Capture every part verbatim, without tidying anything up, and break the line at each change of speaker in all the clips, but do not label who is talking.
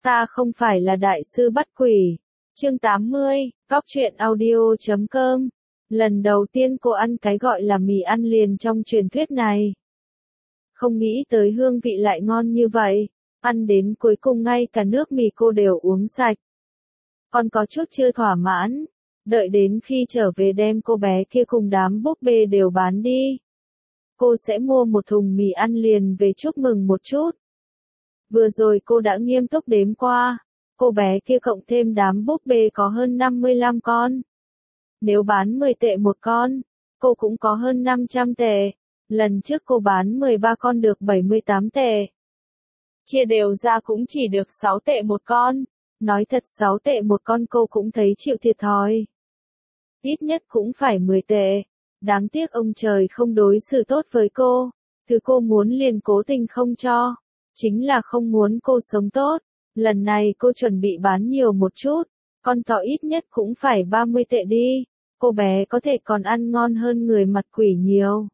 Ta không phải là đại sư bắt quỷ. Chương tám mươi, Cóc truyện audio chấm com. Lần đầu tiên cô ăn cái gọi là mì ăn liền trong truyền thuyết này. Không nghĩ tới hương vị lại ngon như vậy. Ăn đến cuối cùng ngay cả nước mì cô đều uống sạch. Còn có chút chưa thỏa mãn. Đợi đến khi trở về đem cô bé kia cùng đám búp bê đều bán đi. Cô sẽ mua một thùng mì ăn liền về chúc mừng một chút. Vừa rồi cô đã nghiêm túc đếm qua. Cô bé kia cộng thêm đám búp bê có hơn năm mươi lăm con. Nếu bán mười tệ một con, cô cũng có hơn năm trăm tệ. Lần trước cô bán mười ba con được bảy mươi tám tệ. Chia đều ra cũng chỉ được sáu tệ một con. Nói thật sáu tệ một con cô cũng thấy chịu thiệt thòi. Ít nhất cũng phải mười tệ. Đáng tiếc ông trời không đối xử tốt với cô. Thứ cô muốn liền cố tình không cho. Chính là không muốn cô sống tốt. Lần này cô chuẩn bị bán nhiều một chút. Con thỏ ít nhất cũng phải ba mươi tệ đi. Cô bé có thể còn ăn ngon hơn người mặt quỷ nhiều.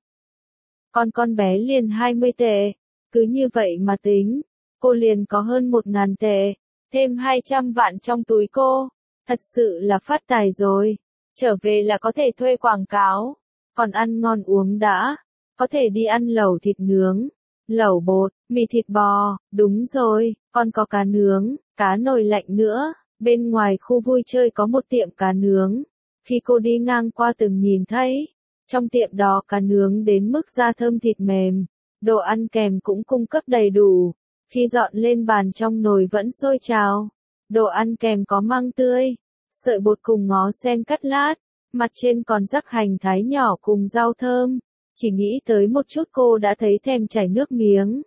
Còn con bé liền hai mươi tệ. Cứ như vậy mà tính. Cô liền có hơn một ngàn tệ. Thêm hai trăm vạn trong túi cô. Thật sự là phát tài rồi. Trở về là có thể thuê quảng cáo. Còn ăn ngon uống đã. Có thể đi ăn lẩu thịt nướng. Lẩu bột, mì thịt bò, đúng rồi, còn có cá nướng, cá nồi lạnh nữa. Bên ngoài khu vui chơi có một tiệm cá nướng. Khi cô đi ngang qua từng nhìn thấy. Trong tiệm đó cá nướng đến mức da thơm thịt mềm. Đồ ăn kèm cũng cung cấp đầy đủ. Khi dọn lên bàn trong nồi vẫn sôi trào. Đồ ăn kèm có măng tươi, sợi bột cùng ngó sen cắt lát. Mặt trên còn rắc hành thái nhỏ cùng rau thơm. Chỉ nghĩ tới một chút cô đã thấy thèm chảy nước miếng.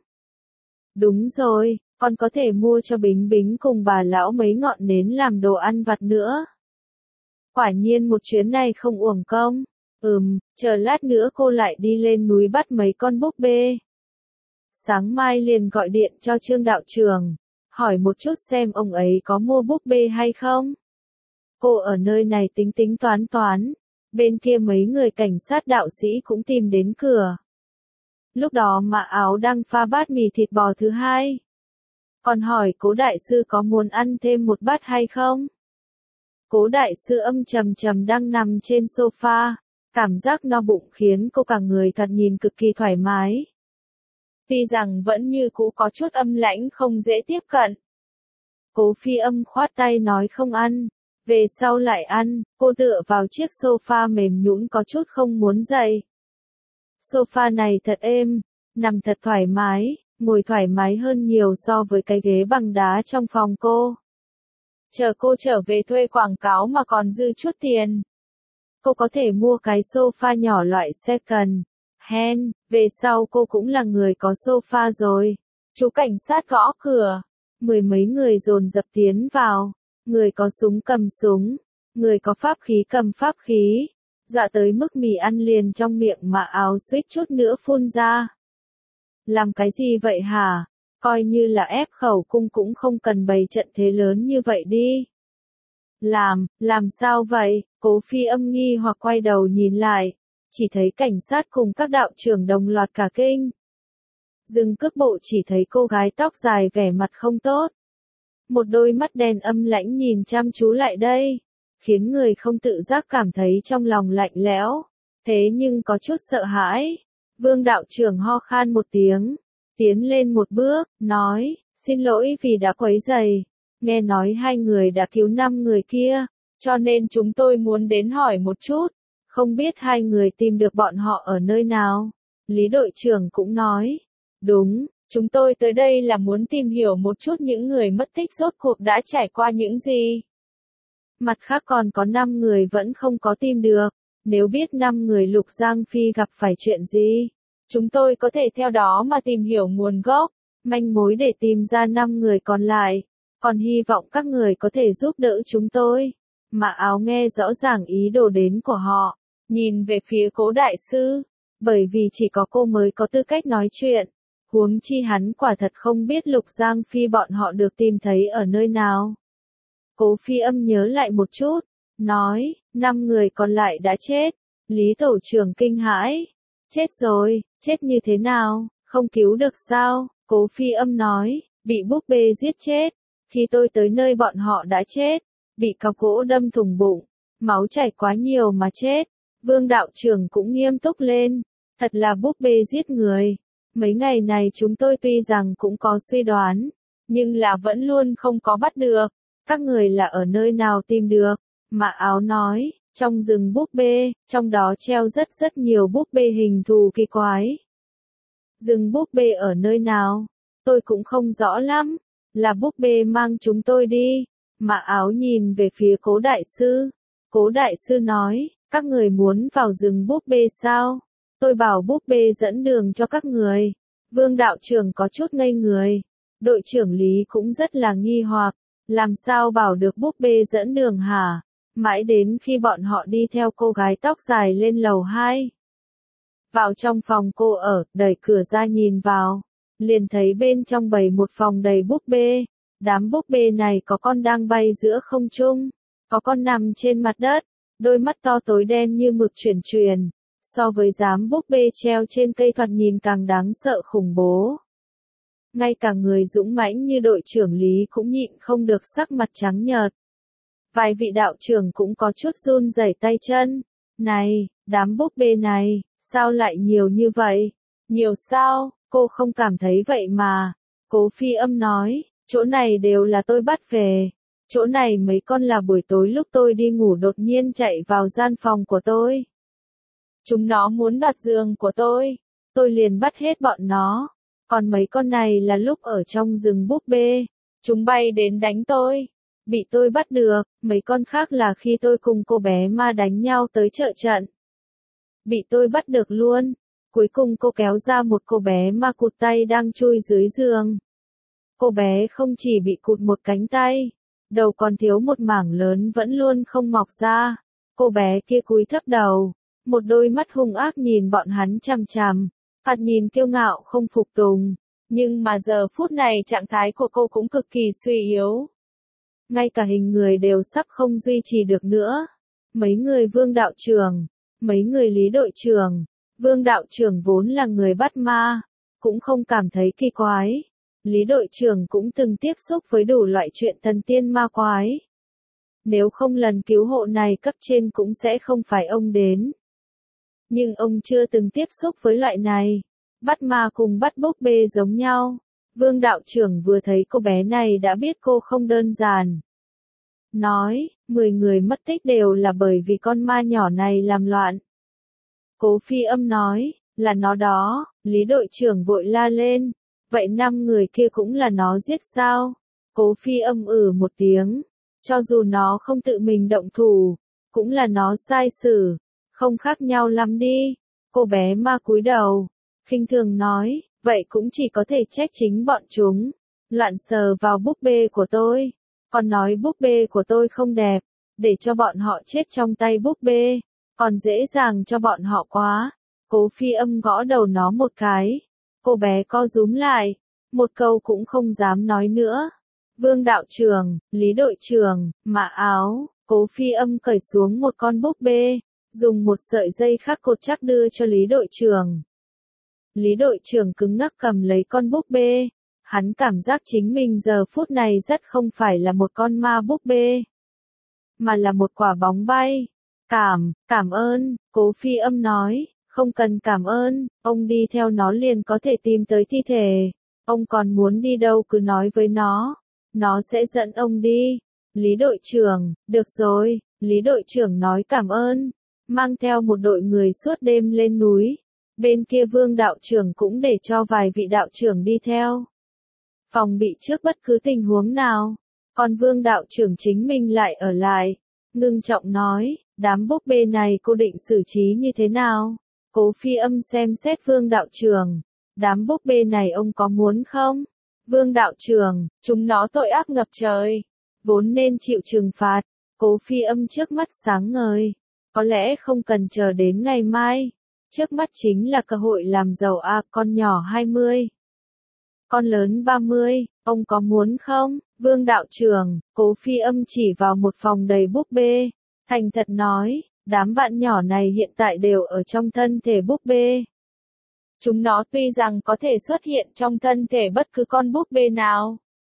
Đúng rồi, còn có thể mua cho Bính Bính cùng bà lão mấy ngọn nến làm đồ ăn vặt nữa. Quả nhiên một chuyến này không uổng công. Ừm, chờ lát nữa cô lại đi lên núi bắt mấy con búp bê. Sáng mai liền gọi điện cho Trương đạo trưởng, hỏi một chút xem ông ấy có mua búp bê hay không. Cô ở nơi này tính tính toán toán. Bên kia mấy người cảnh sát đạo sĩ cũng tìm đến cửa. Lúc đó Mã Áo đang pha bát mì thịt bò thứ hai. Còn hỏi Cố đại sư có muốn ăn thêm một bát hay không? Cố đại sư âm trầm trầm đang nằm trên sofa. Cảm giác no bụng khiến cô cả người thật nhìn cực kỳ thoải mái. Tuy rằng vẫn như cũ có chút âm lãnh không dễ tiếp cận. Cố Phi Âm khoát tay nói không ăn. Về sau lại ăn, cô tựa vào chiếc sofa mềm nhũn có chút không muốn dậy. Sofa này thật êm, nằm thật thoải mái, ngồi thoải mái hơn nhiều so với cái ghế bằng đá trong phòng cô. Chờ cô trở về thuê quảng cáo mà còn dư chút tiền. Cô có thể mua cái sofa nhỏ loại second hand, về sau cô cũng là người có sofa rồi. Chú cảnh sát gõ cửa, mười mấy người dồn dập tiến vào. Người có súng cầm súng, người có pháp khí cầm pháp khí, dạ tới mức mì ăn liền trong miệng Mã Áo suýt chút nữa phun ra. Làm cái gì vậy hả? Coi như là ép khẩu cung cũng không cần bày trận thế lớn như vậy đi. Làm, làm sao vậy? Cố Phi Âm nghi hoặc quay đầu nhìn lại, chỉ thấy cảnh sát cùng các đạo trưởng đồng loạt cả kinh. Dừng cước bộ chỉ thấy cô gái tóc dài vẻ mặt không tốt. Một đôi mắt đen âm lãnh nhìn chăm chú lại đây, khiến người không tự giác cảm thấy trong lòng lạnh lẽo, thế nhưng có chút sợ hãi. Vương đạo trưởng ho khan một tiếng, tiến lên một bước, nói, xin lỗi vì đã quấy rầy, nghe nói hai người đã cứu năm người kia, cho nên chúng tôi muốn đến hỏi một chút, không biết hai người tìm được bọn họ ở nơi nào. Lý đội trưởng cũng nói, đúng. Chúng tôi tới đây là muốn tìm hiểu một chút những người mất tích rốt cuộc đã trải qua những gì. Mặt khác còn có năm người vẫn không có tìm được. Nếu biết năm người Lục Giang Phi gặp phải chuyện gì, chúng tôi có thể theo đó mà tìm hiểu nguồn gốc, manh mối để tìm ra năm người còn lại. Còn hy vọng các người có thể giúp đỡ chúng tôi. Mã Áo nghe rõ ràng ý đồ đến của họ, nhìn về phía Cố đại sư, bởi vì chỉ có cô mới có tư cách nói chuyện. Huống chi hắn quả thật không biết Lục Giang Phi bọn họ được tìm thấy ở nơi nào. Cố Phi Âm nhớ lại một chút, nói, năm người còn lại đã chết. Lý tổ trưởng kinh hãi, chết rồi, chết như thế nào, không cứu được sao? Cố Phi Âm nói, bị búp bê giết chết. Khi tôi tới nơi bọn họ đã chết, bị cọc gỗ đâm thủng bụng, máu chảy quá nhiều mà chết. Vương đạo trưởng cũng nghiêm túc lên, thật là búp bê giết người. Mấy ngày này chúng tôi tuy rằng cũng có suy đoán, nhưng là vẫn luôn không có bắt được. Các người là ở nơi nào tìm được? Mã Áo nói, trong rừng búp bê, trong đó treo rất rất nhiều búp bê hình thù kỳ quái. Rừng búp bê ở nơi nào? Tôi cũng không rõ lắm. Là búp bê mang chúng tôi đi. Mã Áo nhìn về phía Cố đại sư. Cố đại sư nói, các người muốn vào rừng búp bê sao? Tôi bảo búp bê dẫn đường cho các người. Vương đạo trưởng có chút ngây người. Đội trưởng Lý cũng rất là nghi hoặc. Làm sao bảo được búp bê dẫn đường hả? Mãi đến khi bọn họ đi theo cô gái tóc dài lên lầu hai. Vào trong phòng cô ở, đẩy cửa ra nhìn vào. Liền thấy bên trong bày một phòng đầy búp bê. Đám búp bê này có con đang bay giữa không trung. Có con nằm trên mặt đất. Đôi mắt to tối đen như mực chuyển chuyển. So với dám búp bê treo trên cây thoạt nhìn càng đáng sợ khủng bố. Ngay cả người dũng mãnh như đội trưởng Lý cũng nhịn không được sắc mặt trắng nhợt. Vài vị đạo trưởng cũng có chút run rẩy tay chân. Này, đám búp bê này, sao lại nhiều như vậy? Nhiều sao, cô không cảm thấy vậy mà. Cố Phi Âm nói, chỗ này đều là tôi bắt về. Chỗ này mấy con là buổi tối lúc tôi đi ngủ đột nhiên chạy vào gian phòng của tôi. Chúng nó muốn đoạt giường của tôi. Tôi liền bắt hết bọn nó. Còn mấy con này là lúc ở trong rừng búp bê. Chúng bay đến đánh tôi. Bị tôi bắt được. Mấy con khác là khi tôi cùng cô bé ma đánh nhau tới trợ trận. Bị tôi bắt được luôn. Cuối cùng cô kéo ra một cô bé ma cụt tay đang chui dưới giường. Cô bé không chỉ bị cụt một cánh tay. Đầu còn thiếu một mảng lớn vẫn luôn không mọc ra. Cô bé kia cúi thấp đầu. Một đôi mắt hung ác nhìn bọn hắn chằm chằm. Phạt nhìn kiêu ngạo không phục tùng. Nhưng mà giờ phút này trạng thái của cô cũng cực kỳ suy yếu. Ngay cả hình người đều sắp không duy trì được nữa. Mấy người Vương đạo trưởng, mấy người Lý đội trưởng. Vương đạo trưởng vốn là người bắt ma, cũng không cảm thấy kỳ quái. Lý đội trưởng cũng từng tiếp xúc với đủ loại chuyện thần tiên ma quái. Nếu không lần cứu hộ này cấp trên cũng sẽ không phải ông đến. Nhưng ông chưa từng tiếp xúc với loại này. Bắt ma cùng bắt búp bê giống nhau. Vương đạo trưởng vừa thấy cô bé này đã biết cô không đơn giản. Nói, mười người mất tích đều là bởi vì con ma nhỏ này làm loạn. Cố Phi Âm nói, là nó đó. Lý đội trưởng vội la lên. Vậy năm người kia cũng là nó giết sao? Cố Phi Âm ử một tiếng. Cho dù nó không tự mình động thủ, cũng là nó sai xử. Không khác nhau lắm đi. Cô bé ma cúi đầu. Khinh thường nói, vậy cũng chỉ có thể trách chính bọn chúng. Loạn sờ vào búp bê của tôi. Còn nói búp bê của tôi không đẹp. Để cho bọn họ chết trong tay búp bê. Còn dễ dàng cho bọn họ quá. Cố Phi Âm gõ đầu nó một cái. Cô bé co rúm lại. Một câu cũng không dám nói nữa. Vương đạo trưởng, Lý đội trưởng, Mã Áo. Cố Phi Âm cởi xuống một con búp bê. Dùng một sợi dây khắc cột chắc đưa cho Lý đội trưởng. Lý đội trưởng cứng ngắc cầm lấy con búp bê. Hắn cảm giác chính mình giờ phút này rất không phải là một con ma búp bê. Mà là một quả bóng bay. Cảm, cảm ơn, Cố Phi Âm nói. Không cần cảm ơn, ông đi theo nó liền có thể tìm tới thi thể. Ông còn muốn đi đâu cứ nói với nó. Nó sẽ dẫn ông đi. Lý đội trưởng, được rồi, Lý đội trưởng nói cảm ơn. Mang theo một đội người suốt đêm lên núi. Bên kia Vương đạo trưởng cũng để cho vài vị đạo trưởng đi theo. Phòng bị trước bất cứ tình huống nào. Còn Vương đạo trưởng chính mình lại ở lại. Ngưng trọng nói, đám búp bê này cô định xử trí như thế nào? Cố Phi Âm xem xét Vương đạo trưởng. Đám búp bê này ông có muốn không? Vương đạo trưởng, chúng nó tội ác ngập trời. Vốn nên chịu trừng phạt. Cố Phi Âm trước mắt sáng ngời. Có lẽ không cần chờ đến ngày mai. Trước mắt chính là cơ hội làm giàu à, con nhỏ hai mươi. Con lớn ba mươi, ông có muốn không? Vương đạo trưởng, Cố Phi Âm chỉ vào một phòng đầy búp bê. Thành thật nói, đám bạn nhỏ này hiện tại đều ở trong thân thể búp bê. Chúng nó tuy rằng có thể xuất hiện trong thân thể bất cứ con búp bê nào.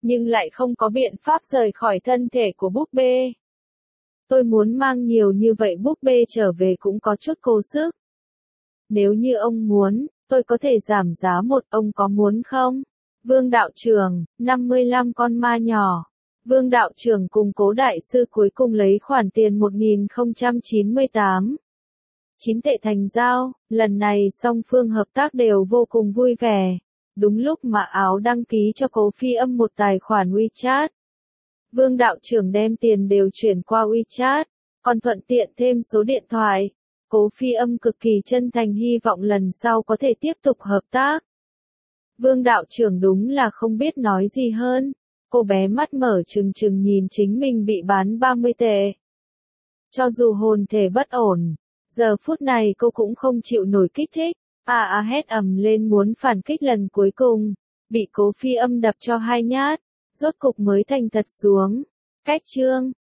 nhưng lại không có biện pháp rời khỏi thân thể của búp bê. Tôi muốn mang nhiều như vậy búp bê trở về cũng có chút cố sức. Nếu như ông muốn, tôi có thể giảm giá một, ông có muốn không? Vương đạo trưởng, năm mươi lăm con ma nhỏ. Vương đạo trưởng cùng Cố đại sư cuối cùng lấy khoản tiền một nghìn không trăm chín mươi tám. chín tệ thành giao, lần này song phương hợp tác đều vô cùng vui vẻ. Đúng lúc mà Áo đăng ký cho Cố Phi Âm một tài khoản WeChat. Vương đạo trưởng đem tiền đều chuyển qua WeChat, còn thuận tiện thêm số điện thoại. Cố Phi Âm cực kỳ chân thành hy vọng lần sau có thể tiếp tục hợp tác. Vương đạo trưởng đúng là không biết nói gì hơn. Cô bé mắt mở trừng trừng nhìn chính mình bị bán ba mươi tệ. Cho dù hồn thể bất ổn, giờ phút này cô cũng không chịu nổi kích thích. À à hét ầm lên muốn phản kích lần cuối cùng. Bị Cố Phi Âm đập cho hai nhát. Rốt cục mới thành thật xuống. Cách chương.